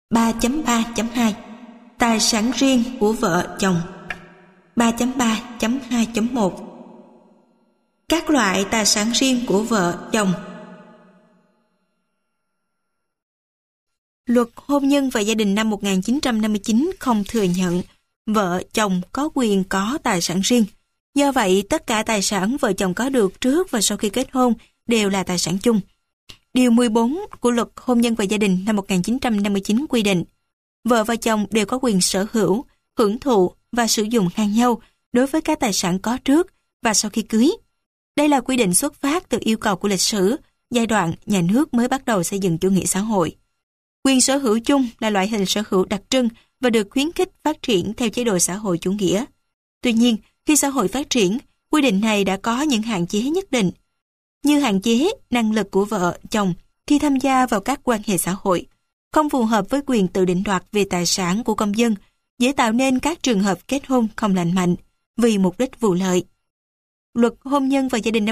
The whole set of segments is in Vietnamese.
3.3.2 Tài sản riêng của vợ chồng. 3.3.2.1 Các loại tài sản riêng của vợ chồng. Luật hôn nhân và gia đình năm 1959 không thừa nhận vợ chồng có quyền có tài sản riêng. Do vậy, tất cả tài sản vợ chồng có được trước và sau khi kết hôn đều là tài sản chung. Điều 14 của Luật hôn nhân và gia đình năm 1959 quy định, vợ và chồng đều có quyền sở hữu, hưởng thụ và sử dụng ngang nhau đối với các tài sản có trước và sau khi cưới. Đây là quy định xuất phát từ yêu cầu của lịch sử, giai đoạn nhà nước mới bắt đầu xây dựng chủ nghĩa xã hội. Quyền sở hữu chung là loại hình sở hữu đặc trưng và được khuyến khích phát triển theo chế độ xã hội chủ nghĩa. Tuy nhiên, khi xã hội phát triển, quy định này đã có những hạn chế nhất định, như hạn chế năng lực của vợ, chồng khi tham gia vào các quan hệ xã hội, không phù hợp với quyền tự định đoạt về tài sản của công dân, dễ tạo nên các trường hợp kết hôn không lành mạnh vì mục đích vụ lợi. Luật hôn nhân và gia đình năm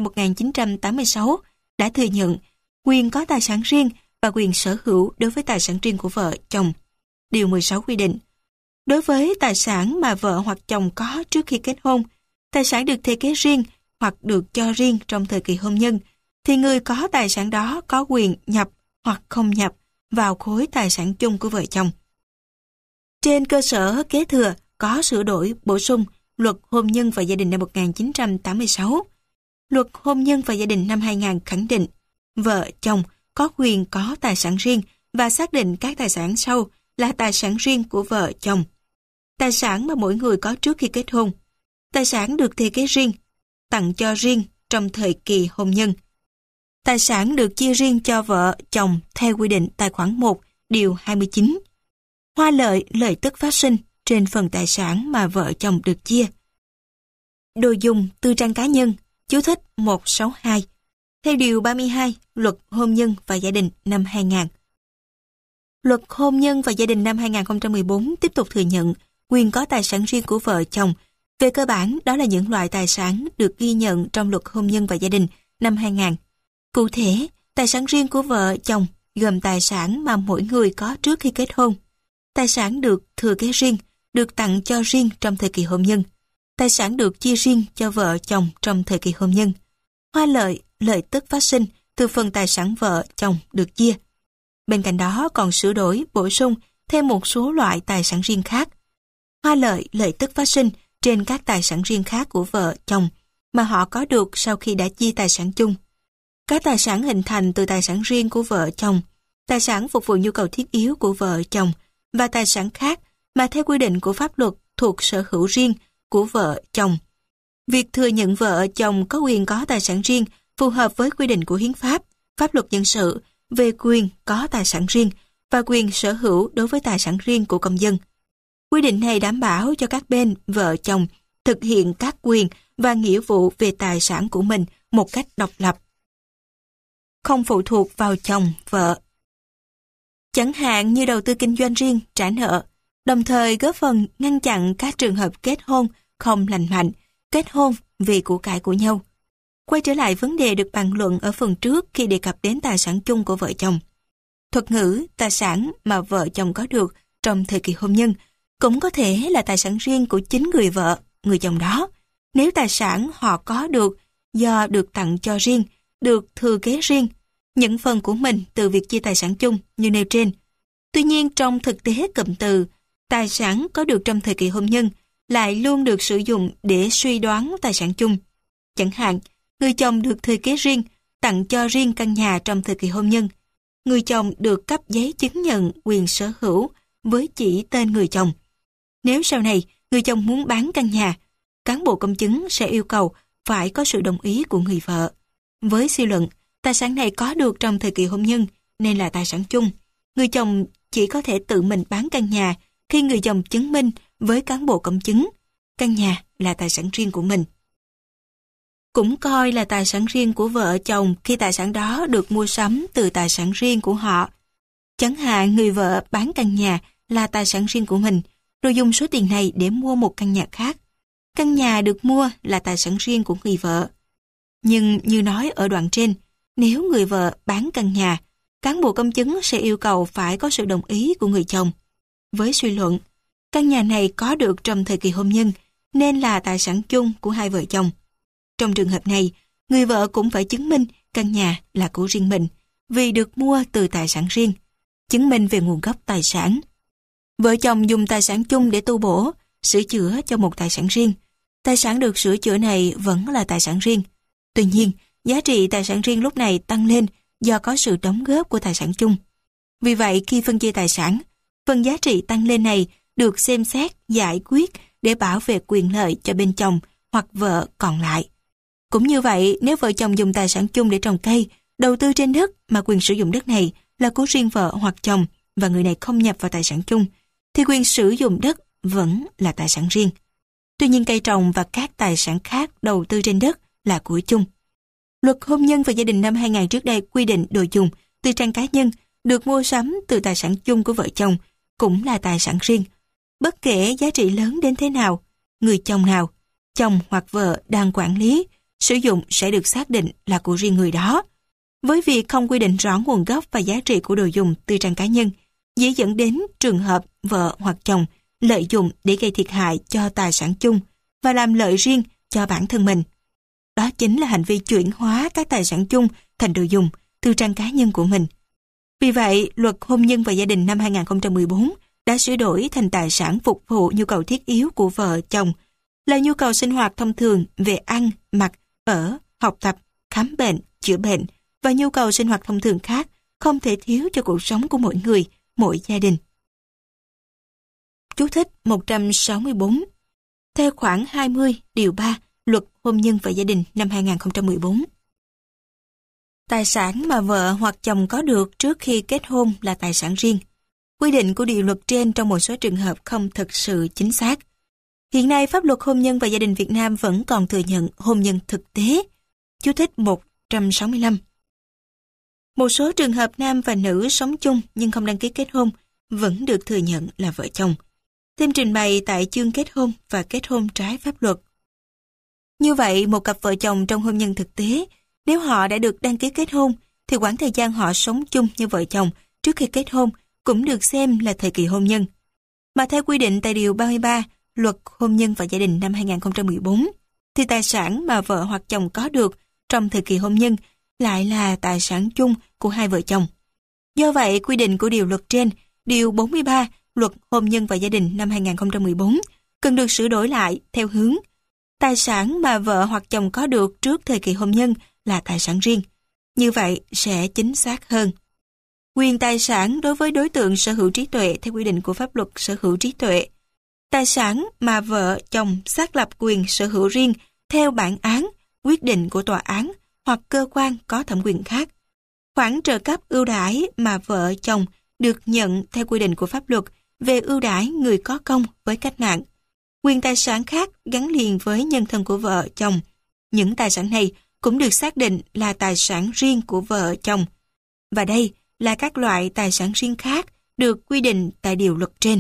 1986 đã thừa nhận quyền có tài sản riêng và quyền sở hữu đối với tài sản riêng của vợ, chồng. Điều 16 quy định, đối với tài sản mà vợ hoặc chồng có trước khi kết hôn, tài sản được thừa kế riêng hoặc được cho riêng trong thời kỳ hôn nhân, thì người có tài sản đó có quyền nhập hoặc không nhập vào khối tài sản chung của vợ chồng. Trên cơ sở kế thừa có sửa đổi bổ sung Luật hôn nhân và gia đình năm 1986. Luật hôn nhân và gia đình năm 2000 khẳng định vợ chồng có quyền có tài sản riêng và xác định các tài sản sau là tài sản riêng của vợ chồng. Tài sản mà mỗi người có trước khi kết hôn, tài sản được thừa kế riêng, tặng cho riêng trong thời kỳ hôn nhân, tài sản được chia riêng cho vợ chồng theo quy định tại khoản 1 điều 29, hoa lợi, lợi tức phát sinh trên phần tài sản mà vợ chồng được chia, đồ dùng, tư trang cá nhân, chú thích 162, theo điều 32 Luật hôn nhân và gia đình năm 2000. Luật hôn nhân và gia đình năm 2014 tiếp tục thừa nhận quyền có tài sản riêng của vợ chồng. Về cơ bản, đó là những loại tài sản được ghi nhận trong Luật hôn nhân và gia đình năm 2000. Cụ thể, tài sản riêng của vợ chồng gồm tài sản mà mỗi người có trước khi kết hôn, tài sản được thừa kế riêng, được tặng cho riêng trong thời kỳ hôn nhân, tài sản được chia riêng cho vợ chồng trong thời kỳ hôn nhân, hoa lợi, lợi tức phát sinh từ phần tài sản vợ chồng được chia. Bên cạnh đó còn sửa đổi, bổ sung thêm một số loại tài sản riêng khác. Hoa lợi, lợi tức phát sinh trên các tài sản riêng khác của vợ chồng mà họ có được sau khi đã chia tài sản chung. Các tài sản hình thành từ tài sản riêng của vợ chồng, tài sản phục vụ nhu cầu thiết yếu của vợ chồng và tài sản khác mà theo quy định của pháp luật thuộc sở hữu riêng của vợ chồng. Việc thừa nhận vợ chồng có quyền có tài sản riêng phù hợp với quy định của hiến pháp, pháp luật dân sự về quyền có tài sản riêng và quyền sở hữu đối với tài sản riêng của công dân. Quy định này đảm bảo cho các bên vợ chồng thực hiện các quyền và nghĩa vụ về tài sản của mình một cách độc lập, không phụ thuộc vào chồng, vợ. Chẳng hạn như đầu tư kinh doanh riêng, trả nợ, đồng thời góp phần ngăn chặn các trường hợp kết hôn không lành mạnh, kết hôn vì của cải của nhau. Quay trở lại vấn đề được bàn luận ở phần trước khi đề cập đến tài sản chung của vợ chồng. Thuật ngữ tài sản mà vợ chồng có được trong thời kỳ hôn nhân cũng có thể là tài sản riêng của chính người vợ, người chồng đó, nếu tài sản họ có được do được tặng cho riêng, được thừa kế riêng, những phần của mình từ việc chia tài sản chung như nêu trên. Tuy nhiên trong thực tế cụm từ tài sản có được trong thời kỳ hôn nhân lại luôn được sử dụng để suy đoán tài sản chung. Chẳng hạn, người chồng được thừa kế riêng, tặng cho riêng căn nhà trong thời kỳ hôn nhân. Người chồng được cấp giấy chứng nhận quyền sở hữu với chỉ tên người chồng. Nếu sau này người chồng muốn bán căn nhà, cán bộ công chứng sẽ yêu cầu phải có sự đồng ý của người vợ. Với suy luận, tài sản này có được trong thời kỳ hôn nhân nên là tài sản chung. Người chồng chỉ có thể tự mình bán căn nhà khi người chồng chứng minh với cán bộ công chứng căn nhà là tài sản riêng của mình. Cũng coi là tài sản riêng của vợ chồng khi tài sản đó được mua sắm từ tài sản riêng của họ. Chẳng hạn người vợ bán căn nhà là tài sản riêng của mình, rồi dùng số tiền này để mua một căn nhà khác. Căn nhà được mua là tài sản riêng của người vợ. Nhưng như nói ở đoạn trên, nếu người vợ bán căn cán bộ công chứng sẽ yêu cầu phải có sự đồng ý của người chồng. Với suy luận, căn nhà này có được trong thời kỳ hôn nhân nên là tài sản chung của hai vợ chồng. Trong trường hợp này, người vợ cũng phải chứng minh căn nhà là của riêng mình vì được mua từ tài sản riêng, chứng minh về nguồn gốc tài sản. Vợ chồng dùng tài sản chung để tu bổ, sửa chữa cho một tài sản riêng. Tài sản được sửa chữa này vẫn là tài sản riêng. Tuy nhiên, giá trị tài sản riêng lúc này tăng lên do có sự đóng góp của tài sản chung. Vì vậy, khi phân chia tài sản, phần giá trị tăng lên này được xem xét, giải quyết để bảo vệ quyền lợi cho bên chồng hoặc vợ còn lại. Cũng như vậy, nếu vợ chồng dùng tài sản chung để trồng cây, đầu tư trên đất mà quyền sử dụng đất này là của riêng vợ hoặc chồng và người này không nhập vào tài sản chung, thì quyền sử dụng đất vẫn là tài sản riêng. Tuy nhiên cây trồng và các tài sản khác đầu tư trên đất là của chung. Luật hôn nhân và gia đình năm 2000 trước đây quy định đồ dùng, tư trang cá nhân được mua sắm từ tài sản chung của vợ chồng cũng là tài sản riêng. Bất kể giá trị lớn đến thế nào, người chồng nào, chồng hoặc vợ đang quản lý, sử dụng sẽ được xác định là của riêng người đó. Với việc không quy định rõ nguồn gốc và giá trị của đồ dùng tư trang cá nhân, dễ dẫn đến trường hợp vợ hoặc chồng lợi dụng để gây thiệt hại cho tài sản chung và làm lợi riêng cho bản thân mình. Đó chính là hành vi chuyển hóa các tài sản chung thành đồ dùng, tư trang cá nhân của mình. Vì vậy, Luật Hôn nhân và Gia đình năm 2014 đã sửa đổi thành tài sản phục vụ nhu cầu thiết yếu của vợ chồng, là nhu cầu sinh hoạt thông thường về ăn, mặc, ở, học tập, khám bệnh, chữa bệnh và nhu cầu sinh hoạt thông thường khác không thể thiếu cho cuộc sống của mỗi người, mỗi gia đình. Chú thích 164. Theo khoản 20 điều 3 Luật Hôn nhân và Gia đình năm 2014. Tài sản mà vợ hoặc chồng có được trước khi kết hôn là tài sản riêng. Quy định của điều luật trên trong một số trường hợp không thực sự chính xác. Hiện nay, pháp luật hôn nhân và gia đình Việt Nam vẫn còn thừa nhận hôn nhân thực tế. Chú thích 165. Một số trường hợp nam và nữ sống chung nhưng không đăng ký kết hôn vẫn được thừa nhận là vợ chồng. Thêm trình bày tại chương kết hôn và kết hôn trái pháp luật. Như vậy, một cặp vợ chồng trong hôn nhân thực tế, nếu họ đã được đăng ký kết hôn, thì quãng thời gian họ sống chung như vợ chồng trước khi kết hôn cũng được xem là thời kỳ hôn nhân. Mà theo quy định tại Điều 33 Luật Hôn nhân và Gia đình năm 2014, thì tài sản mà vợ hoặc chồng có được trong thời kỳ hôn nhân lại là tài sản chung của hai vợ chồng. Do vậy, quy định của điều luật trên, Điều 43 Luật Hôn nhân và Gia đình năm 2014 cần được sửa đổi lại theo hướng tài sản mà vợ hoặc chồng có được trước thời kỳ hôn nhân là tài sản riêng. Như vậy sẽ chính xác hơn. Quyền tài sản đối với đối tượng sở hữu trí tuệ theo quy định của pháp luật sở hữu trí tuệ. Tài sản mà vợ chồng xác lập quyền sở hữu riêng theo bản án, quyết định của tòa án hoặc cơ quan có thẩm quyền khác. Khoản trợ cấp ưu đãi mà vợ chồng được nhận theo quy định của pháp luật về ưu đãi người có công với cách mạng. Quyền tài sản khác gắn liền với nhân thân của vợ chồng. Những tài sản này cũng được xác định là tài sản riêng của vợ chồng. Và đây là các loại tài sản riêng khác được quy định tại điều luật trên.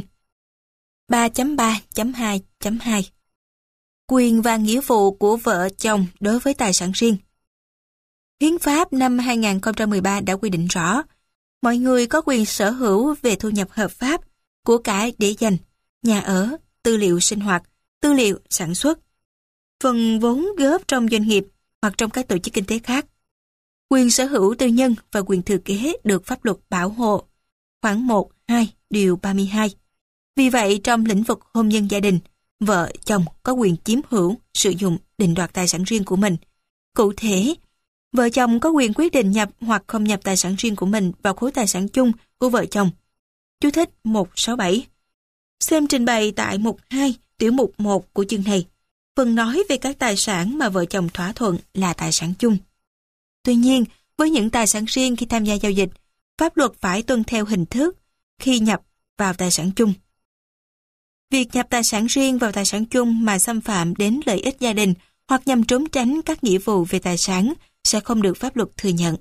3.3.2.2 Quyền và nghĩa vụ của vợ chồng đối với tài sản riêng. Hiến pháp năm 2013 đã quy định rõ, mọi người có quyền sở hữu về thu nhập hợp pháp, của cải để dành, nhà ở, tư liệu sinh hoạt, tư liệu sản xuất, phần vốn góp trong doanh nghiệp hoặc trong các tổ chức kinh tế khác. Quyền sở hữu tư nhân và quyền thừa kế được pháp luật bảo hộ. Khoản 1, 2, điều 32. Vì vậy, trong lĩnh vực hôn nhân gia đình, vợ chồng có quyền chiếm hữu, sử dụng, định đoạt tài sản riêng của mình. Cụ thể, vợ chồng có quyền quyết định nhập hoặc không nhập tài sản riêng của mình vào khối tài sản chung của vợ chồng. Chú thích 167. Xem trình bày tại mục 2, tiểu mục 1 của chương này. Phần nói về các tài sản mà vợ chồng thỏa thuận là tài sản chung. Tuy nhiên, với những tài sản riêng khi tham gia giao dịch, pháp luật phải tuân theo hình thức khi nhập vào tài sản chung. Việc nhập tài sản riêng vào tài sản chung mà xâm phạm đến lợi ích gia đình hoặc nhằm trốn tránh các nghĩa vụ về tài sản sẽ không được pháp luật thừa nhận.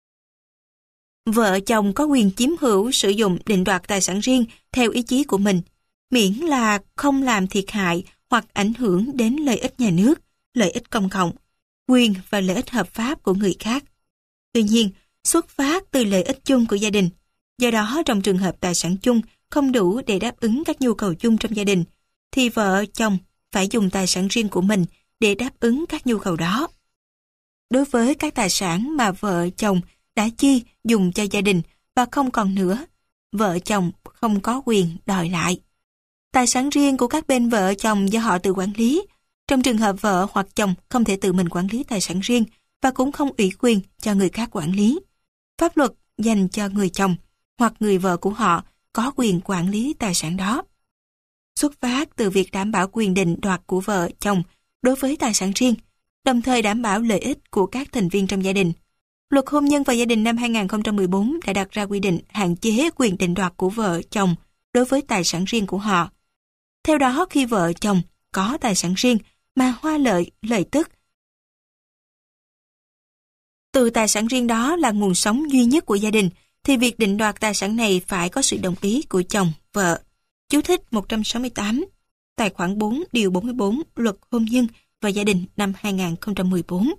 Vợ chồng có quyền chiếm hữu, sử dụng, định đoạt tài sản riêng theo ý chí của mình, miễn là không làm thiệt hại hoặc ảnh hưởng đến lợi ích nhà nước, lợi ích công cộng, quyền và lợi ích hợp pháp của người khác. Tuy nhiên, xuất phát từ lợi ích chung của gia đình. Do đó, trong trường hợp tài sản chung không đủ để đáp ứng các nhu cầu chung trong gia đình, thì vợ chồng phải dùng tài sản riêng của mình để đáp ứng các nhu cầu đó. Đối với các tài sản mà vợ chồng đã chi dùng cho gia đình và không còn nữa, vợ chồng không có quyền đòi lại. Tài sản riêng của các bên vợ chồng do họ tự quản lý. Trong trường hợp vợ hoặc chồng không thể tự mình quản lý tài sản riêng và cũng không ủy quyền cho người khác quản lý, pháp luật dành cho người chồng hoặc người vợ của họ có quyền quản lý tài sản đó. Xuất phát từ việc đảm bảo quyền định đoạt của vợ chồng đối với tài sản riêng, đồng thời đảm bảo lợi ích của các thành viên trong gia đình. Luật hôn nhân và gia đình năm 2014 đã đặt ra quy định hạn chế quyền định đoạt của vợ chồng đối với tài sản riêng của họ. Theo đó, khi vợ chồng có tài sản riêng mà hoa lợi, lợi tức từ tài sản riêng đó là nguồn sống duy nhất của gia đình, thì việc định đoạt tài sản này phải có sự đồng ý của chồng, vợ. Chú thích 168, tài khoản 4, điều 44, Luật hôn nhân và gia đình năm 2014.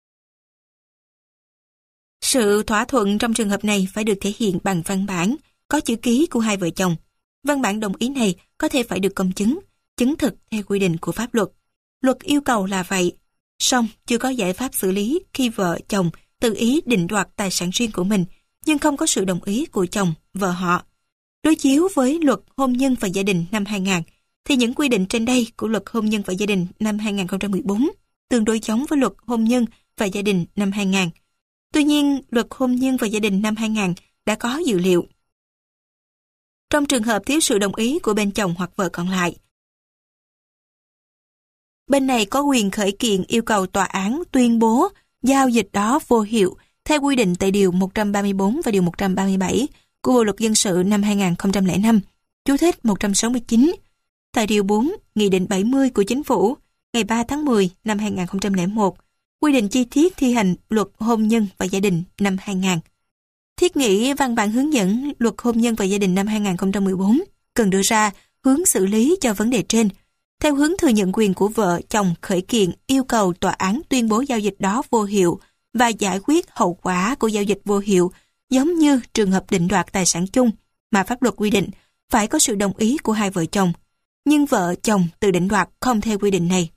Sự thỏa thuận trong trường hợp này phải được thể hiện bằng văn bản, có chữ ký của hai vợ chồng. Văn bản đồng ý này có thể phải được công chứng, chứng thực theo quy định của pháp luật. Luật yêu cầu là vậy, song chưa có giải pháp xử lý khi vợ chồng tự ý định đoạt tài sản riêng của mình, nhưng không có sự đồng ý của chồng, vợ họ. Đối chiếu với Luật hôn nhân và gia đình năm 2000, thì những quy định trên đây của Luật hôn nhân và gia đình năm 2014 tương đối giống với Luật hôn nhân và gia đình năm 2000. Tuy nhiên, Luật hôn nhân và gia đình năm 2000 đã có dự liệu. Trong trường hợp thiếu sự đồng ý của bên chồng hoặc vợ còn lại, bên này có quyền khởi kiện yêu cầu tòa án tuyên bố giao dịch đó vô hiệu theo quy định tại Điều 134 và Điều 137 của Bộ Luật Dân sự năm 2005, chú thích 169, tại Điều 4, Nghị định 70 của Chính phủ ngày 3 tháng 10 năm 2001, quy định chi tiết thi hành Luật hôn nhân và gia đình năm 2000. Thiết nghĩ văn bản hướng dẫn Luật hôn nhân và gia đình năm 2014 cần đưa ra hướng xử lý cho vấn đề trên, theo hướng thừa nhận quyền của vợ chồng khởi kiện yêu cầu tòa án tuyên bố giao dịch đó vô hiệu và giải quyết hậu quả của giao dịch vô hiệu, giống như trường hợp định đoạt tài sản chung mà pháp luật quy định phải có sự đồng ý của hai vợ chồng, nhưng vợ chồng tự định đoạt không theo quy định này.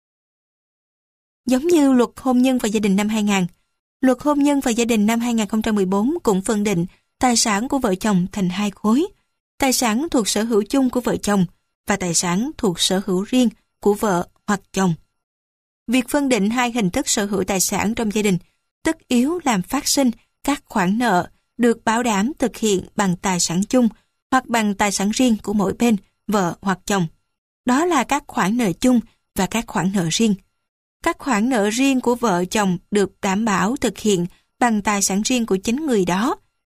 Giống như Luật hôn nhân và gia đình năm 2000, Luật hôn nhân và gia đình năm 2014 cũng phân định tài sản của vợ chồng thành hai khối: tài sản thuộc sở hữu chung của vợ chồng và tài sản thuộc sở hữu riêng của vợ hoặc chồng. Việc phân định hai hình thức sở hữu tài sản trong gia đình tất yếu làm phát sinh các khoản nợ được bảo đảm thực hiện bằng tài sản chung hoặc bằng tài sản riêng của mỗi bên, vợ hoặc chồng. Đó là các khoản nợ chung và các khoản nợ riêng. Các khoản nợ riêng của vợ chồng được đảm bảo thực hiện bằng tài sản riêng của chính người đó.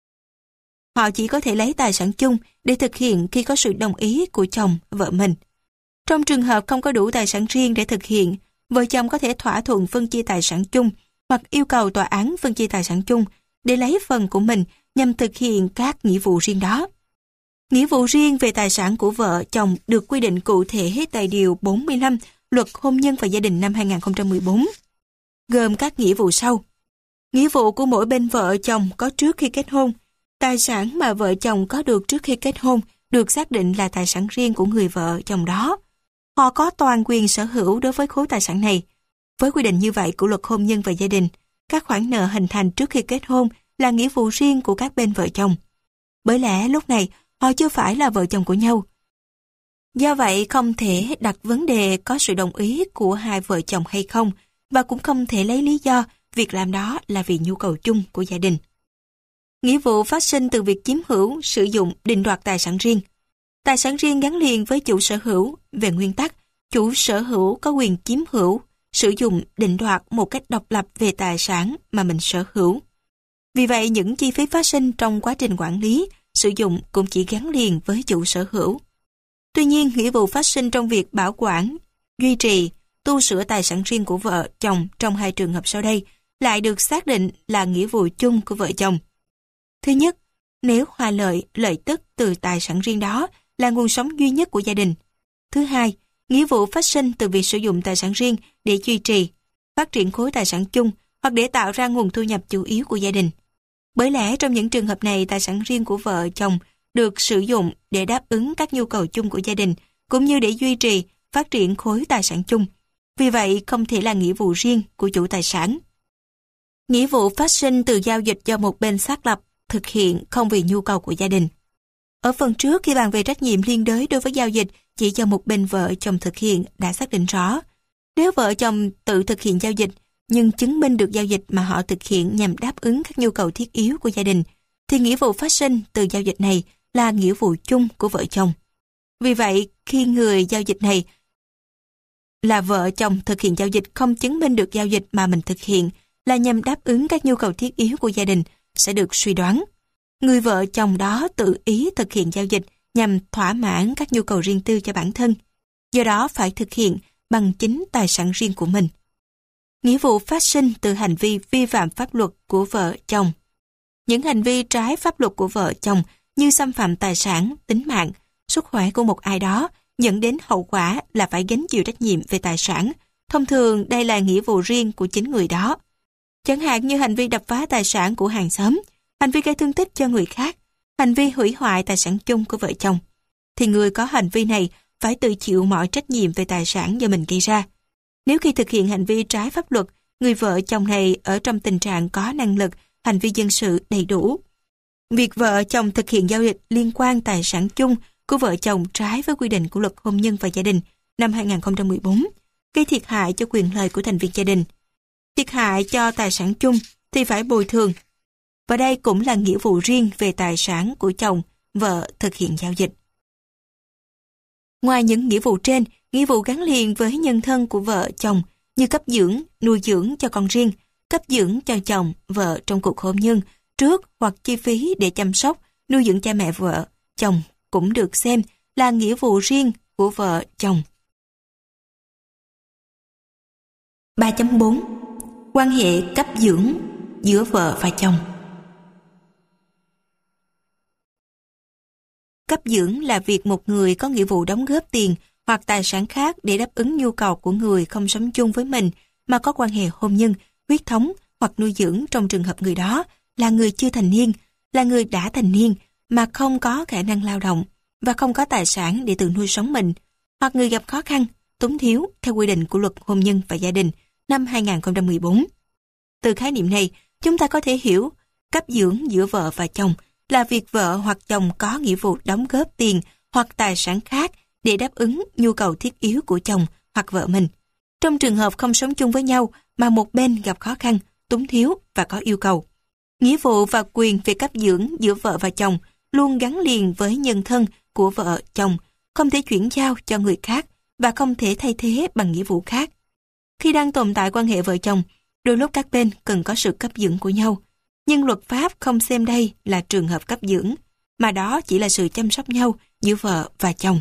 Họ chỉ có thể lấy tài sản chung để thực hiện khi có sự đồng ý của chồng, vợ mình. Trong trường hợp không có đủ tài sản riêng để thực hiện, vợ chồng có thể thỏa thuận phân chia tài sản chung hoặc yêu cầu tòa án phân chia tài sản chung để lấy phần của mình nhằm thực hiện các nghĩa vụ riêng đó. Nghĩa vụ riêng về tài sản của vợ chồng được quy định cụ thể tại Điều 45 Luật hôn nhân và gia đình năm 2014, gồm các nghĩa vụ sau. Nghĩa vụ của mỗi bên vợ chồng có trước khi kết hôn. Tài sản mà vợ chồng có được trước khi kết hôn được xác định là tài sản riêng của người vợ chồng đó. Họ có toàn quyền sở hữu đối với khối tài sản này. Với quy định như vậy của Luật hôn nhân và gia đình, các khoản nợ hình thành trước khi kết hôn là nghĩa vụ riêng của các bên vợ chồng. Bởi lẽ lúc này họ chưa phải là vợ chồng của nhau. Do vậy không thể đặt vấn đề có sự đồng ý của hai vợ chồng hay không, và cũng không thể lấy lý do việc làm đó là vì nhu cầu chung của gia đình. Nghĩa vụ phát sinh từ việc chiếm hữu, sử dụng, định đoạt tài sản riêng. Tài sản riêng gắn liền với chủ sở hữu. Về nguyên tắc, chủ sở hữu có quyền chiếm hữu, sử dụng, định đoạt một cách độc lập về tài sản mà mình sở hữu. Vì vậy, những chi phí phát sinh trong quá trình quản lý, sử dụng cũng chỉ gắn liền với chủ sở hữu. Tuy nhiên, nghĩa vụ phát sinh trong việc bảo quản, duy trì, tu sửa tài sản riêng của vợ, chồng trong hai trường hợp sau đây lại được xác định là nghĩa vụ chung của vợ chồng. Thứ nhất, nếu hoa lợi, lợi tức từ tài sản riêng đó là nguồn sống duy nhất của gia đình. Thứ hai, nghĩa vụ phát sinh từ việc sử dụng tài sản riêng để duy trì, phát triển khối tài sản chung hoặc để tạo ra nguồn thu nhập chủ yếu của gia đình. Bởi lẽ trong những trường hợp này, tài sản riêng của vợ chồng được sử dụng để đáp ứng các nhu cầu chung của gia đình, cũng như để duy trì, phát triển khối tài sản chung. Vì vậy, không thể là nghĩa vụ riêng của chủ tài sản. Nghĩa vụ phát sinh từ giao dịch do một bên xác lập, thực hiện không vì nhu cầu của gia đình. Ở phần trước, khi bàn về trách nhiệm liên đới đối với giao dịch chỉ do một bên vợ chồng thực hiện đã xác định rõ. Nếu vợ chồng tự thực hiện giao dịch, nhưng chứng minh được giao dịch mà họ thực hiện nhằm đáp ứng các nhu cầu thiết yếu của gia đình, thì nghĩa vụ phát sinh từ giao dịch này là nghĩa vụ chung của vợ chồng. Vì vậy, khi người giao dịch này là vợ chồng thực hiện giao dịch không chứng minh được giao dịch mà mình thực hiện là nhằm đáp ứng các nhu cầu thiết yếu của gia đình, sẽ được suy đoán người vợ chồng đó tự ý thực hiện giao dịch nhằm thỏa mãn các nhu cầu riêng tư cho bản thân, do đó phải thực hiện bằng chính tài sản riêng của mình. Nghĩa vụ phát sinh từ hành vi vi phạm pháp luật của vợ chồng. Những hành vi trái pháp luật của vợ chồng như xâm phạm tài sản, tính mạng, sức khỏe của một ai đó dẫn đến hậu quả là phải gánh chịu trách nhiệm về tài sản. Thông thường đây là nghĩa vụ riêng của chính người đó. Chẳng hạn như hành vi đập phá tài sản của hàng xóm, hành vi gây thương tích cho người khác, hành vi hủy hoại tài sản chung của vợ chồng, thì người có hành vi này phải tự chịu mọi trách nhiệm về tài sản do mình gây ra. Nếu khi thực hiện hành vi trái pháp luật, người vợ chồng này ở trong tình trạng có năng lực, hành vi dân sự đầy đủ, việc vợ chồng thực hiện giao dịch liên quan tài sản chung của vợ chồng trái với quy định của Luật Hôn nhân và Gia đình năm 2014, gây thiệt hại cho quyền lợi của thành viên gia đình, thiệt hại cho tài sản chung thì phải bồi thường. Và đây cũng là nghĩa vụ riêng về tài sản của chồng, vợ thực hiện giao dịch. Ngoài những nghĩa vụ trên, nghĩa vụ gắn liền với nhân thân của vợ chồng như cấp dưỡng, nuôi dưỡng cho con riêng, cấp dưỡng cho chồng, vợ trong cuộc hôn nhân, trước hoặc chi phí để chăm sóc, nuôi dưỡng cha mẹ vợ, chồng cũng được xem là nghĩa vụ riêng của vợ chồng. 3.4. Quan hệ cấp dưỡng giữa vợ và chồng. Cấp dưỡng là việc một người có nghĩa vụ đóng góp tiền hoặc tài sản khác để đáp ứng nhu cầu của người không sống chung với mình mà có quan hệ hôn nhân, huyết thống hoặc nuôi dưỡng trong trường hợp người đó là người chưa thành niên, là người đã thành niên mà không có khả năng lao động và không có tài sản để tự nuôi sống mình, hoặc người gặp khó khăn, túng thiếu theo quy định của Luật Hôn nhân và Gia đình năm 2014. Từ khái niệm này, chúng ta có thể hiểu cấp dưỡng giữa vợ và chồng là việc vợ hoặc chồng có nghĩa vụ đóng góp tiền hoặc tài sản khác để đáp ứng nhu cầu thiết yếu của chồng hoặc vợ mình. Trong trường hợp không sống chung với nhau mà một bên gặp khó khăn, túng thiếu và có yêu cầu. Nghĩa vụ và quyền về cấp dưỡng giữa vợ và chồng luôn gắn liền với nhân thân của vợ chồng, không thể chuyển giao cho người khác và không thể thay thế bằng nghĩa vụ khác. Khi đang tồn tại quan hệ vợ chồng, đôi lúc các bên cần có sự cấp dưỡng của nhau, nhưng luật pháp không xem đây là trường hợp cấp dưỡng, mà đó chỉ là sự chăm sóc nhau giữa vợ và chồng.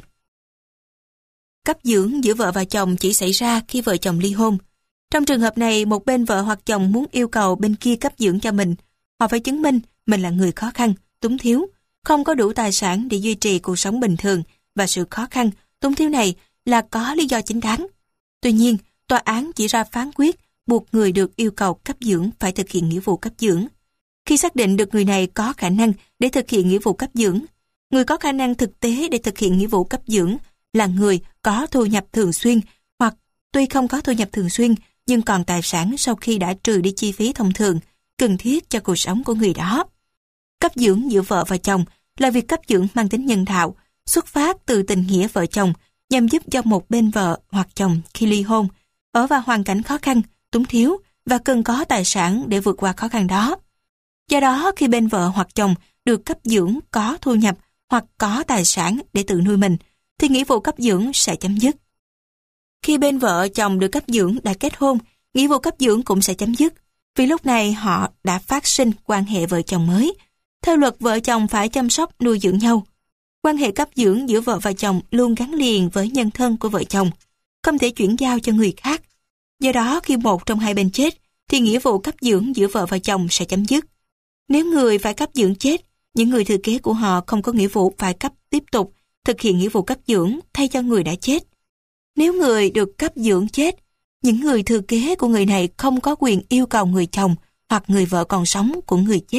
Cấp dưỡng giữa vợ và chồng chỉ xảy ra khi vợ chồng ly hôn. Trong trường hợp này, một bên vợ hoặc chồng muốn yêu cầu bên kia cấp dưỡng cho mình, họ phải chứng minh mình là người khó khăn, túng thiếu, không có đủ tài sản để duy trì cuộc sống bình thường và sự khó khăn, túng thiếu này là có lý do chính đáng. Tuy nhiên, tòa án chỉ ra phán quyết buộc người được yêu cầu cấp dưỡng phải thực hiện nghĩa vụ cấp dưỡng. Khi xác định được người này có khả năng để thực hiện nghĩa vụ cấp dưỡng, người có khả năng thực tế để thực hiện nghĩa vụ cấp dưỡng là người có thu nhập thường xuyên hoặc tuy không có thu nhập thường xuyên nhưng còn tài sản sau khi đã trừ đi chi phí thông thường cần thiết cho cuộc sống của người đó. Cấp dưỡng giữa vợ và chồng là việc cấp dưỡng mang tính nhân đạo, xuất phát từ tình nghĩa vợ chồng nhằm giúp cho một bên vợ hoặc chồng khi ly hôn, ở vào hoàn cảnh khó khăn, túng thiếu và cần có tài sản để vượt qua khó khăn đó. Do đó, khi bên vợ hoặc chồng được cấp dưỡng có thu nhập hoặc có tài sản để tự nuôi mình, thì nghĩa vụ cấp dưỡng sẽ chấm dứt. Khi bên vợ chồng được cấp dưỡng đã kết hôn, nghĩa vụ cấp dưỡng cũng sẽ chấm dứt, vì lúc này họ đã phát sinh quan hệ vợ chồng mới. Theo luật, vợ chồng phải chăm sóc nuôi dưỡng nhau. Quan hệ cấp dưỡng giữa vợ và chồng luôn gắn liền với nhân thân của vợ chồng, không thể chuyển giao cho người khác. Do đó, khi một trong hai bên chết, thì nghĩa vụ cấp dưỡng giữa vợ và chồng sẽ chấm dứt. Nếu người phải cấp dưỡng chết, những người thừa kế của họ không có nghĩa vụ phải tiếp tục thực hiện nghĩa vụ cấp dưỡng thay cho người đã chết. Nếu người được cấp dưỡng chết, những người thừa kế của người này không có quyền yêu cầu người chồng hoặc người vợ còn sống của người chết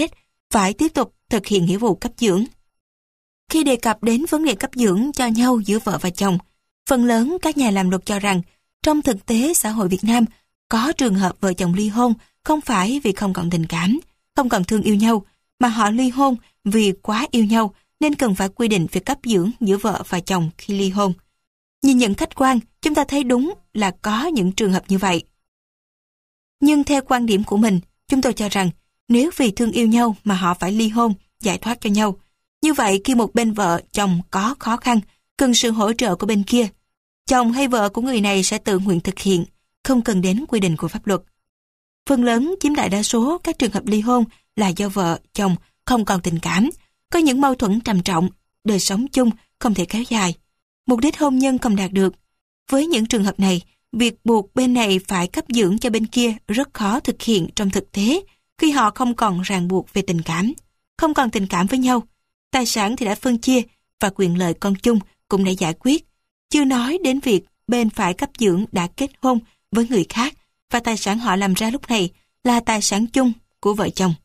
phải tiếp tục thực hiện nghĩa vụ cấp dưỡng. Khi đề cập đến vấn đề cấp dưỡng cho nhau giữa vợ và chồng, phần lớn các nhà làm luật cho rằng trong thực tế xã hội Việt Nam có trường hợp vợ chồng ly hôn không phải vì không còn tình cảm, không còn thương yêu nhau, mà họ ly hôn vì quá yêu nhau nên cần phải quy định việc cấp dưỡng giữa vợ và chồng khi ly hôn. Nhìn nhận khách quan, chúng ta thấy đúng là có những trường hợp như vậy. Nhưng theo quan điểm của mình, chúng tôi cho rằng nếu vì thương yêu nhau mà họ phải ly hôn, giải thoát cho nhau, như vậy khi một bên vợ, chồng có khó khăn, cần sự hỗ trợ của bên kia, chồng hay vợ của người này sẽ tự nguyện thực hiện, không cần đến quy định của pháp luật. Phần lớn chiếm đại đa số các trường hợp ly hôn là do vợ, chồng không còn tình cảm, có những mâu thuẫn trầm trọng, đời sống chung không thể kéo dài, mục đích hôn nhân không đạt được. Với những trường hợp này, việc buộc bên này phải cấp dưỡng cho bên kia rất khó thực hiện trong thực tế khi họ không còn ràng buộc về tình cảm, không còn tình cảm với nhau. Tài sản thì đã phân chia và quyền lợi con chung cũng đã giải quyết. Chưa nói đến việc bên phải cấp dưỡng đã kết hôn với người khác và tài sản họ làm ra lúc này là tài sản chung của vợ chồng.